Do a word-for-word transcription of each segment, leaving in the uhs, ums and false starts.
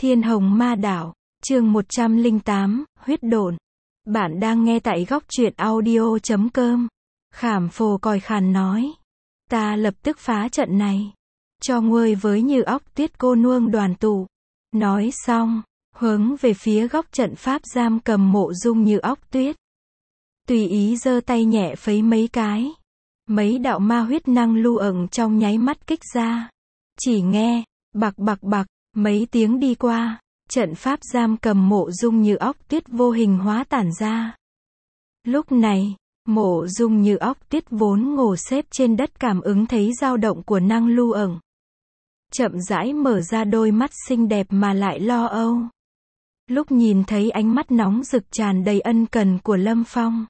Thiên Hồng Ma Đảo, chương một trăm lẻ tám, huyết độn. Bạn đang nghe tại góc truyện audio chấm com. Khảm Phổ còi khàn nói. Ta lập tức phá trận này. Cho ngươi với Như Óc Tuyết cô nương đoàn tụ. Nói xong, hướng về phía góc trận pháp giam cầm Mộ Dung Như Óc Tuyết. Tùy ý giơ tay nhẹ phấy mấy cái. Mấy đạo ma huyết năng lưu ẩn trong nháy mắt kích ra. Chỉ nghe, bạc bạc bạc, mấy tiếng đi qua, trận pháp giam cầm Mộ Dung Như Óc Tuyết vô hình hóa tản ra. Lúc này, Mộ Dung Như Óc Tuyết vốn ngồi xếp trên đất cảm ứng thấy dao động của năng lưu ẩn. Chậm rãi mở ra đôi mắt xinh đẹp mà lại lo âu. Lúc nhìn thấy ánh mắt nóng rực tràn đầy ân cần của Lâm Phong,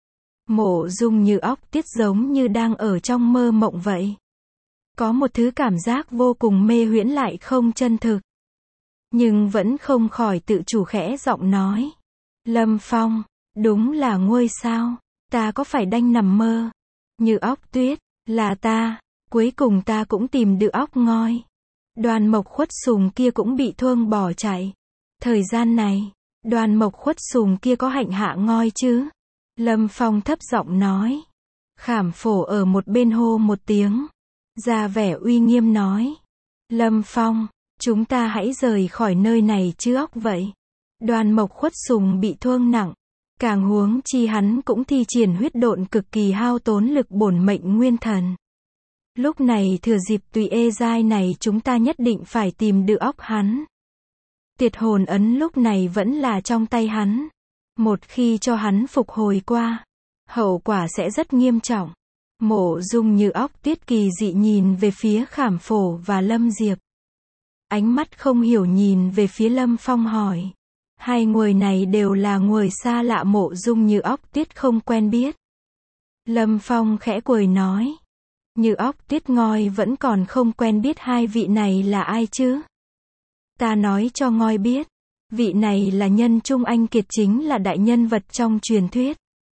Mộ Dung Như Óc Tuyết giống như đang ở trong mơ mộng vậy. Có một thứ cảm giác vô cùng mê huyễn lại không chân thực. Nhưng vẫn không khỏi tự chủ khẽ giọng nói. Lâm Phong, đúng là ngươi sao? Ta có phải đang nằm mơ? Như Óc Tuyết, là ta, cuối cùng ta cũng tìm được óc ngoi. Đoàn Mộc Khuất Sùng kia cũng bị thương bỏ chạy. Thời gian này, Đoàn Mộc Khuất Sùng kia có hạnh hạ ngoi chứ? Lâm Phong thấp giọng nói. Khảm Phổ ở một bên hô một tiếng. Ra vẻ uy nghiêm nói. Lâm Phong, chúng ta hãy rời khỏi nơi này chứ óc vậy. Đoàn Mộc Khuất Sùng bị thương nặng. Càng huống chi hắn cũng thi triển huyết độn cực kỳ hao tốn lực bổn mệnh nguyên thần. Lúc này thừa dịp tùy ê giai này chúng ta nhất định phải tìm được óc hắn. Tiệt hồn ấn lúc này vẫn là trong tay hắn. Một khi cho hắn phục hồi qua, hậu quả sẽ rất nghiêm trọng. Mộ Dung Như Óc Tuyết kỳ dị nhìn về phía Khảm Phổ và Lâm Diệp. Ánh mắt không hiểu nhìn về phía Lâm Phong hỏi. Hai người này đều là người xa lạ Mộ Dung Như Óc Tuyết không quen biết. Lâm Phong khẽ cười nói. Như Óc Tuyết ngoi vẫn còn không quen biết hai vị này là ai chứ? Ta nói cho ngoi biết. Vị này là nhân trung anh kiệt, chính là đại nhân vật trong truyền thuyết.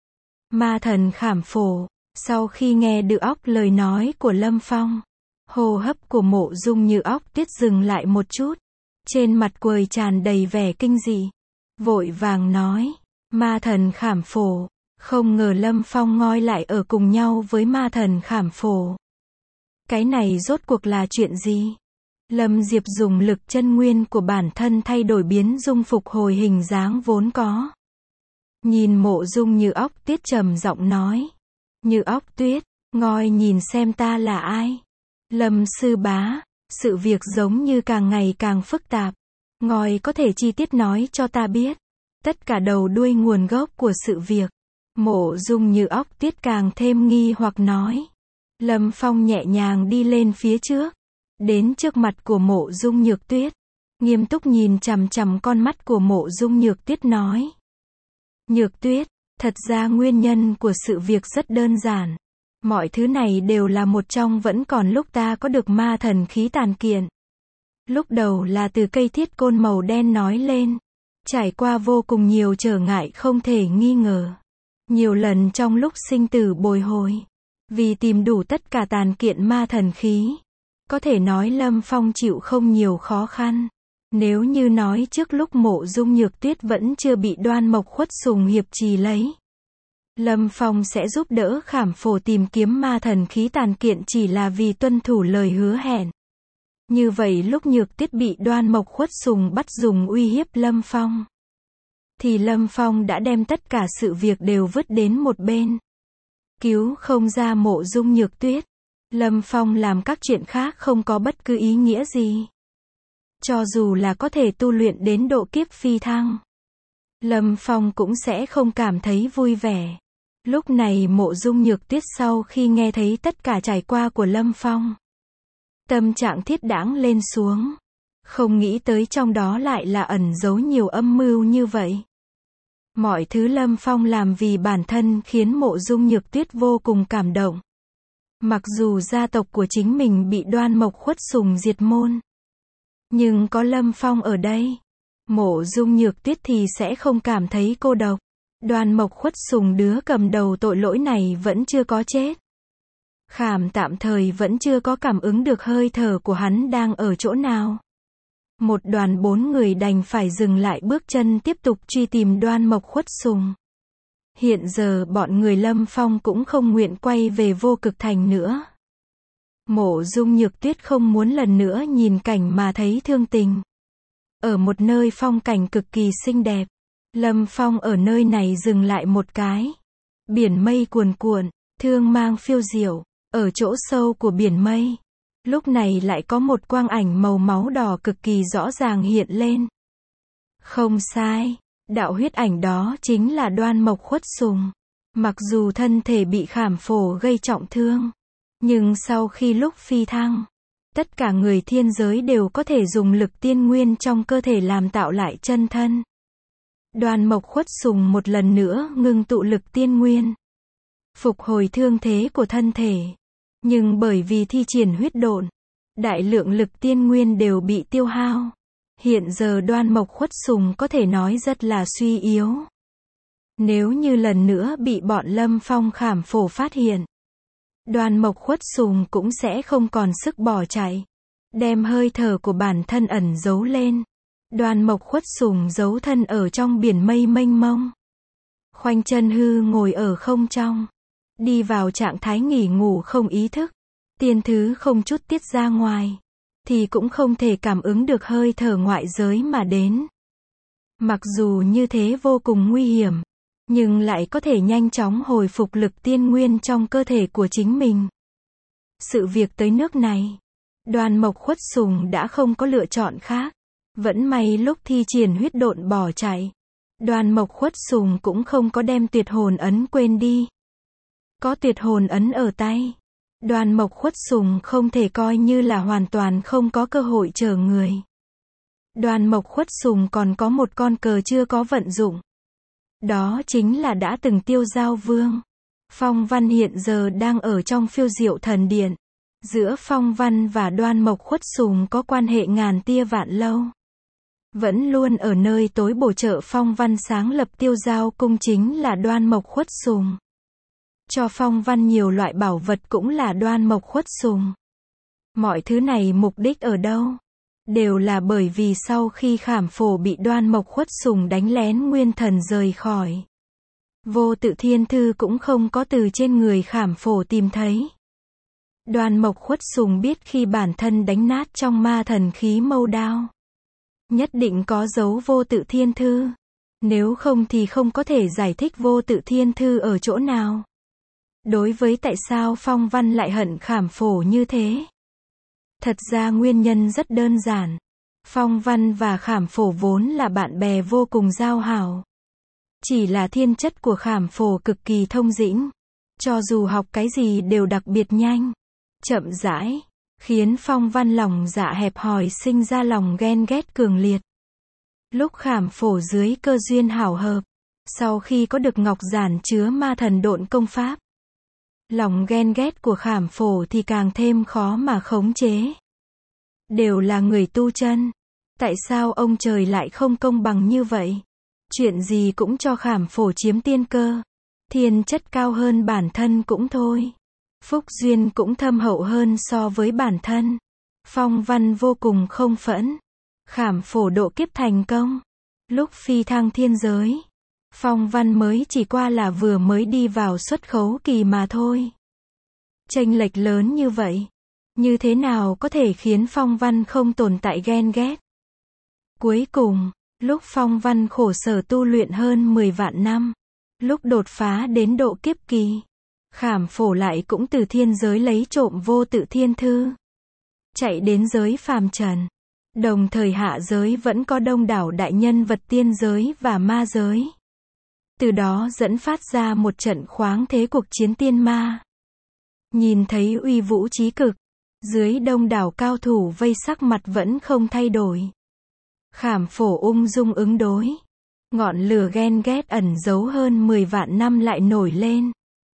Ma thần Khảm Phổ. Sau khi nghe được óc lời nói của Lâm Phong, hô hấp của Mộ Dung Như Óc Tuyết dừng lại một chút. Trên mặt quầy tràn đầy vẻ kinh dị. Vội vàng nói, ma thần Khảm Phổ. Không ngờ Lâm Phong ngoi lại ở cùng nhau với ma thần Khảm Phổ. Cái này rốt cuộc là chuyện gì? Lâm Diệp dùng lực chân nguyên của bản thân thay đổi biến dung phục hồi hình dáng vốn có. Nhìn Mộ Dung Như Óc Tuyết trầm giọng nói. Như Óc Tuyết, ngoi nhìn xem ta là ai? Lâm sư bá, sự việc giống như càng ngày càng phức tạp. Ngoi có thể chi tiết nói cho ta biết tất cả đầu đuôi nguồn gốc của sự việc. Mộ Dung Như Óc Tuyết càng thêm nghi hoặc nói. Lâm Phong nhẹ nhàng đi lên phía trước, đến trước mặt của Mộ Dung Nhược Tuyết, nghiêm túc nhìn chằm chằm con mắt của Mộ Dung Nhược Tuyết nói. Nhược Tuyết, thật ra nguyên nhân của sự việc rất đơn giản. Mọi thứ này đều là một trong vẫn còn lúc ta có được ma thần khí tàn kiện. Lúc đầu là từ cây thiết côn màu đen nói lên. Trải qua vô cùng nhiều trở ngại không thể nghi ngờ. Nhiều lần trong lúc sinh tử bồi hồi. Vì tìm đủ tất cả tàn kiện ma thần khí. Có thể nói Lâm Phong chịu không nhiều khó khăn. Nếu như nói trước lúc Mộ Dung Nhược Tuyết vẫn chưa bị Đoan Mộc Khuất Sùng hiệp trì lấy, Lâm Phong sẽ giúp đỡ Khảm Phổ tìm kiếm ma thần khí tàn kiện chỉ là vì tuân thủ lời hứa hẹn. Như vậy lúc Nhược Tuyết bị Đoan Mộc Khuất Sùng bắt dùng uy hiếp Lâm Phong, thì Lâm Phong đã đem tất cả sự việc đều vứt đến một bên. Cứu không ra Mộ Dung Nhược Tuyết, Lâm Phong làm các chuyện khác không có bất cứ ý nghĩa gì. Cho dù là có thể tu luyện đến độ kiếp phi thăng, Lâm Phong cũng sẽ không cảm thấy vui vẻ. Lúc này Mộ Dung Nhược Tuyết sau khi nghe thấy tất cả trải qua của Lâm Phong, tâm trạng thiết đãng lên xuống. Không nghĩ tới trong đó lại là ẩn giấu nhiều âm mưu như vậy. Mọi thứ Lâm Phong làm vì bản thân khiến Mộ Dung Nhược Tuyết vô cùng cảm động. Mặc dù gia tộc của chính mình bị Đoan Mộc Khuất Sùng diệt môn, nhưng có Lâm Phong ở đây, Mộ Dung Nhược Tuyết thì sẽ không cảm thấy cô độc. Đoan Mộc Khuất Sùng đứa cầm đầu tội lỗi này vẫn chưa có chết. Khảm tạm thời vẫn chưa có cảm ứng được hơi thở của hắn đang ở chỗ nào. Một đoàn bốn người đành phải dừng lại bước chân tiếp tục truy tìm Đoan Mộc Khuất Sùng. Hiện giờ bọn người Lâm Phong cũng không nguyện quay về Vô Cực Thành nữa. Mộ Dung Nhược Tuyết không muốn lần nữa nhìn cảnh mà thấy thương tình. Ở một nơi phong cảnh cực kỳ xinh đẹp, Lâm Phong ở nơi này dừng lại một cái. Biển mây cuồn cuộn, thương mang phiêu diệu, ở chỗ sâu của biển mây. Lúc này lại có một quang ảnh màu máu đỏ cực kỳ rõ ràng hiện lên. Không sai, đạo huyết ảnh đó chính là Đoan Mộc Khuất Sùng. Mặc dù thân thể bị Khảm Phổ gây trọng thương, nhưng sau khi lúc phi thăng, tất cả người thiên giới đều có thể dùng lực tiên nguyên trong cơ thể làm tạo lại chân thân. Đoan Mộc Khuất Sùng một lần nữa ngưng tụ lực tiên nguyên, phục hồi thương thế của thân thể. Nhưng bởi vì thi triển huyết độn, đại lượng lực tiên nguyên đều bị tiêu hao. Hiện giờ Đoan Mộc Khuất Sùng có thể nói rất là suy yếu. Nếu như lần nữa bị bọn Lâm Phong Khảm Phổ phát hiện, Đoan Mộc Khuất Sùng cũng sẽ không còn sức bỏ chạy, đem hơi thở của bản thân ẩn giấu lên. Đoan Mộc Khuất Sùng giấu thân ở trong biển mây mênh mông, khoanh chân hư ngồi ở không trong, đi vào trạng thái nghỉ ngủ không ý thức. Tiên thứ không chút tiết ra ngoài, thì cũng không thể cảm ứng được hơi thở ngoại giới mà đến. Mặc dù như thế vô cùng nguy hiểm, nhưng lại có thể nhanh chóng hồi phục lực tiên nguyên trong cơ thể của chính mình. Sự việc tới nước này, Đoan Mộc Khuất Sùng đã không có lựa chọn khác. Vẫn may lúc thi triển huyết độn bỏ chạy, Đoan Mộc Khuất Sùng cũng không có đem tuyệt hồn ấn quên đi. Có tuyệt hồn ấn ở tay, Đoan Mộc Khuất Sùng không thể coi như là hoàn toàn không có cơ hội chờ người. Đoan Mộc Khuất Sùng còn có một con cờ chưa có vận dụng. Đó chính là đã từng tiêu giao vương. Phong Văn hiện giờ đang ở trong Phiêu Diệu Thần Điện. Giữa Phong Văn và Đoan Mộc Khuất Sùng có quan hệ ngàn tia vạn lâu. Vẫn luôn ở nơi tối bổ trợ Phong Văn sáng lập tiêu giao cung chính là Đoan Mộc Khuất Sùng. Cho Phong Văn nhiều loại bảo vật cũng là Đoan Mộc Khuất Sùng. Mọi thứ này mục đích ở đâu? Đều là bởi vì sau khi Khảm Phổ bị Đoan Mộc Khuất Sùng đánh lén nguyên thần rời khỏi. Vô Tự Thiên Thư cũng không có từ trên người Khảm Phổ tìm thấy. Đoan Mộc Khuất Sùng biết khi bản thân đánh nát trong ma thần khí mâu đao, nhất định có dấu Vô Tự Thiên Thư. Nếu không thì không có thể giải thích Vô Tự Thiên Thư ở chỗ nào. Đối với tại sao Phong Văn lại hận Khảm Phổ như thế? Thật ra nguyên nhân rất đơn giản. Phong Văn và Khảm Phổ vốn là bạn bè vô cùng giao hảo. Chỉ là thiên chất của Khảm Phổ cực kỳ thông dĩnh. Cho dù học cái gì đều đặc biệt nhanh, chậm rãi, khiến Phong Văn lòng dạ hẹp hòi sinh ra lòng ghen ghét cường liệt. Lúc Khảm Phổ dưới cơ duyên hảo hợp, sau khi có được ngọc giản chứa ma thần độn công pháp, lòng ghen ghét của Khảm Phổ thì càng thêm khó mà khống chế. Đều là người tu chân, tại sao ông trời lại không công bằng như vậy? Chuyện gì cũng cho Khảm Phổ chiếm tiên cơ. Thiên chất cao hơn bản thân cũng thôi. Phúc duyên cũng thâm hậu hơn so với bản thân. Phong Văn vô cùng không phẫn. Khảm Phổ độ kiếp thành công. Lúc phi thăng thiên giới, Phong Văn mới chỉ qua là vừa mới đi vào xuất khấu kỳ mà thôi. Chênh lệch lớn như vậy, như thế nào có thể khiến Phong Văn không tồn tại ghen ghét? Cuối cùng, lúc Phong Văn khổ sở tu luyện hơn mười vạn năm, lúc đột phá đến độ kiếp kỳ, Khảm Phổ lại cũng từ thiên giới lấy trộm Vô Tự Thiên Thư, chạy đến giới phàm trần. Đồng thời hạ giới vẫn có đông đảo đại nhân vật tiên giới và ma giới. Từ đó dẫn phát ra một trận khoáng thế cuộc chiến tiên ma. Nhìn thấy uy vũ chí cực, dưới đông đảo cao thủ vây sắc mặt vẫn không thay đổi. Khảm Phổ ung dung ứng đối. Ngọn lửa ghen ghét ẩn giấu hơn mười vạn năm lại nổi lên.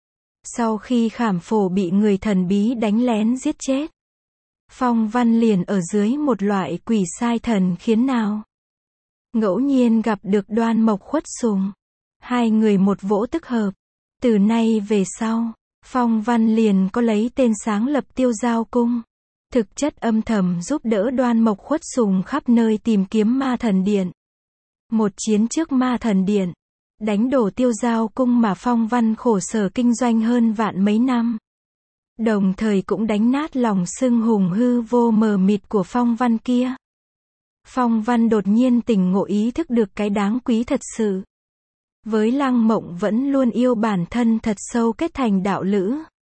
Sau khi Khảm Phổ bị người thần bí đánh lén giết chết, Phong Văn liền ở dưới một loại quỷ sai thần khiến nào. Ngẫu nhiên gặp được Đoan Mộc Khuất Sùng. Hai người một vỗ tức hợp. Từ nay về sau, Phong Văn liền có lấy tên sáng lập tiêu giao cung. thực chất âm thầm giúp đỡ Đoan Mộc Khuất Sùng khắp nơi tìm kiếm ma thần điện. Một chiến trước ma thần điện, đánh đổ Tiêu Giao cung mà Phong Văn khổ sở kinh doanh hơn vạn mấy năm. Đồng thời cũng đánh nát lòng sưng hùng hư vô mờ mịt của Phong Văn kia. Phong Văn đột nhiên tỉnh ngộ ý thức được cái đáng quý thật sự. Với Lăng Mộng vẫn luôn yêu bản thân thật sâu kết thành đạo lữ.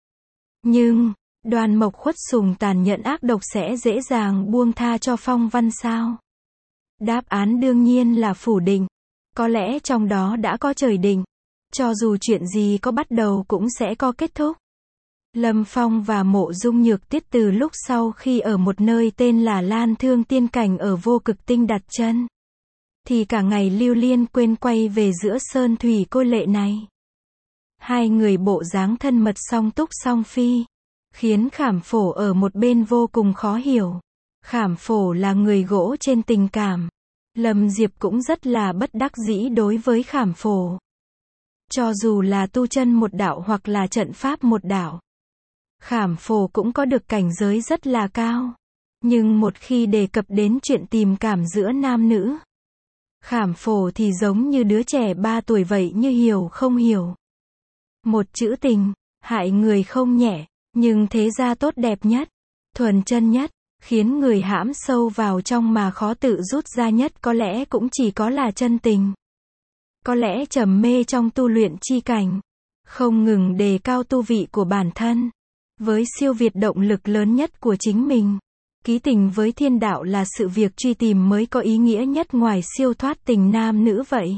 Nhưng, Đoan Mộc Khuất Sùng tàn nhẫn ác độc sẽ dễ dàng buông tha cho Phong Văn sao? Đáp án đương nhiên là phủ định. Có lẽ trong đó đã có trời định. Cho dù chuyện gì có bắt đầu cũng sẽ có kết thúc. Lâm Phong và Mộ Dung Nhược Tiết từ lúc sau khi ở một nơi tên là Lan Thương Tiên Cảnh ở Vô Cực Tinh đặt chân, thì cả ngày lưu liên quên quay về giữa sơn thủy cô lệ này. Hai người bộ dáng thân mật song túc song phi, khiến Khảm Phổ ở một bên vô cùng khó hiểu. Khảm Phổ là người gỗ trên tình cảm. Lâm Diệp cũng rất là bất đắc dĩ đối với Khảm Phổ. Cho dù là tu chân một đạo hoặc là trận pháp một đạo, Khảm Phổ cũng có được cảnh giới rất là cao. Nhưng một khi đề cập đến chuyện tình cảm giữa nam nữ, Khảm Phổ thì giống như đứa trẻ ba tuổi vậy, như hiểu không hiểu. Một chữ tình, hại người không nhẹ, nhưng thế ra tốt đẹp nhất, thuần chân nhất, khiến người hãm sâu vào trong mà khó tự rút ra nhất có lẽ cũng chỉ có là chân tình. Có lẽ trầm mê trong tu luyện chi cảnh, không ngừng đề cao tu vị của bản thân, với siêu việt động lực lớn nhất của chính mình. Ký tình với thiên đạo là sự việc truy tìm mới có ý nghĩa nhất ngoài siêu thoát tình nam nữ vậy.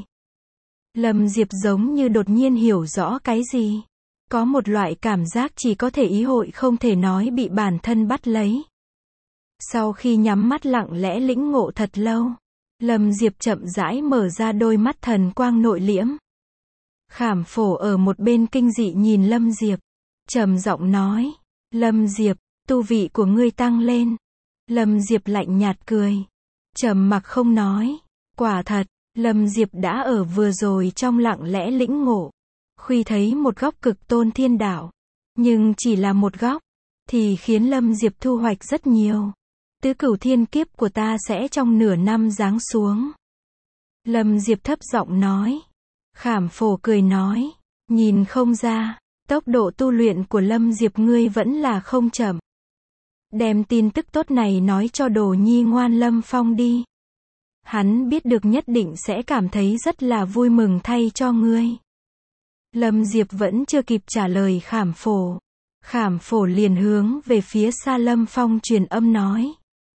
Lâm Diệp giống như đột nhiên hiểu rõ cái gì. Có một loại cảm giác chỉ có thể ý hội không thể nói bị bản thân bắt lấy. Sau khi nhắm mắt lặng lẽ lĩnh ngộ thật lâu, Lâm Diệp chậm rãi mở ra đôi mắt thần quang nội liễm. Khảm Phổ ở một bên kinh dị nhìn Lâm Diệp, trầm giọng nói, Lâm Diệp, tu vị của ngươi tăng lên. Lâm Diệp lạnh nhạt cười, trầm mặc không nói. Quả thật, Lâm Diệp đã ở vừa rồi trong lặng lẽ lĩnh ngộ, khuy thấy một góc cực tôn thiên đạo, nhưng chỉ là một góc, thì khiến Lâm Diệp thu hoạch rất nhiều. Tứ cửu thiên kiếp của ta sẽ trong nửa năm giáng xuống. Lâm Diệp thấp giọng nói. Khảm Phổ cười nói, nhìn không ra, tốc độ tu luyện của Lâm Diệp ngươi vẫn là không chậm. Đem tin tức tốt này nói cho đồ nhi ngoan Lâm Phong đi. Hắn biết được nhất định sẽ cảm thấy rất là vui mừng thay cho ngươi. Lâm Diệp vẫn chưa kịp trả lời Khảm Phổ. Khảm Phổ liền hướng về phía xa Lâm Phong truyền âm nói.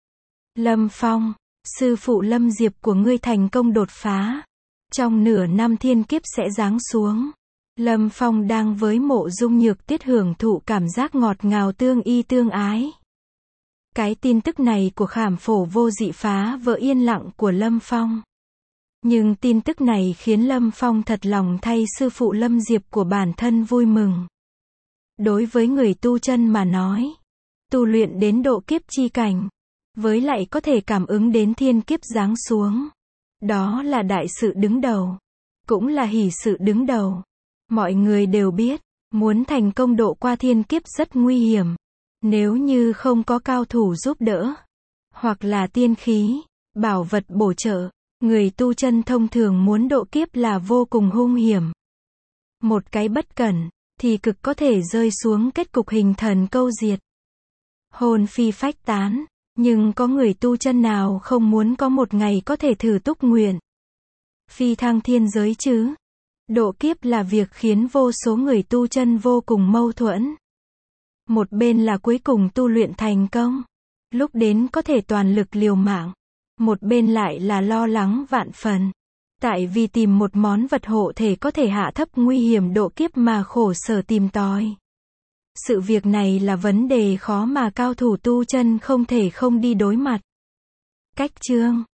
Lâm Phong, sư phụ Lâm Diệp của ngươi thành công đột phá. Trong nửa năm thiên kiếp sẽ giáng xuống. Lâm Phong đang với Mộ Dung Nhược Tiết hưởng thụ cảm giác ngọt ngào tương y tương ái. Cái tin tức này của Khảm Phổ vô dị phá vỡ yên lặng của Lâm Phong. Nhưng tin tức này khiến Lâm Phong thật lòng thay sư phụ Lâm Diệp của bản thân vui mừng. Đối với người tu chân mà nói, tu luyện đến độ kiếp chi cảnh, với lại có thể cảm ứng đến thiên kiếp giáng xuống, đó là đại sự đứng đầu, cũng là hỷ sự đứng đầu. Mọi người đều biết, muốn thành công độ qua thiên kiếp rất nguy hiểm. Nếu như không có cao thủ giúp đỡ, hoặc là tiên khí, bảo vật bổ trợ, người tu chân thông thường muốn độ kiếp là vô cùng hung hiểm. Một cái bất cẩn, thì cực có thể rơi xuống kết cục hình thần câu diệt, hồn phi phách tán. Nhưng có người tu chân nào không muốn có một ngày có thể thử túc nguyện, phi thăng thiên giới chứ? Độ kiếp là việc khiến vô số người tu chân vô cùng mâu thuẫn. Một bên là cuối cùng tu luyện thành công, lúc đến có thể toàn lực liều mạng. Một bên lại là lo lắng vạn phần, tại vì tìm một món vật hộ thể có thể hạ thấp nguy hiểm độ kiếp mà khổ sở tìm tòi. Sự việc này là vấn đề khó mà cao thủ tu chân không thể không đi đối mặt. Cách chương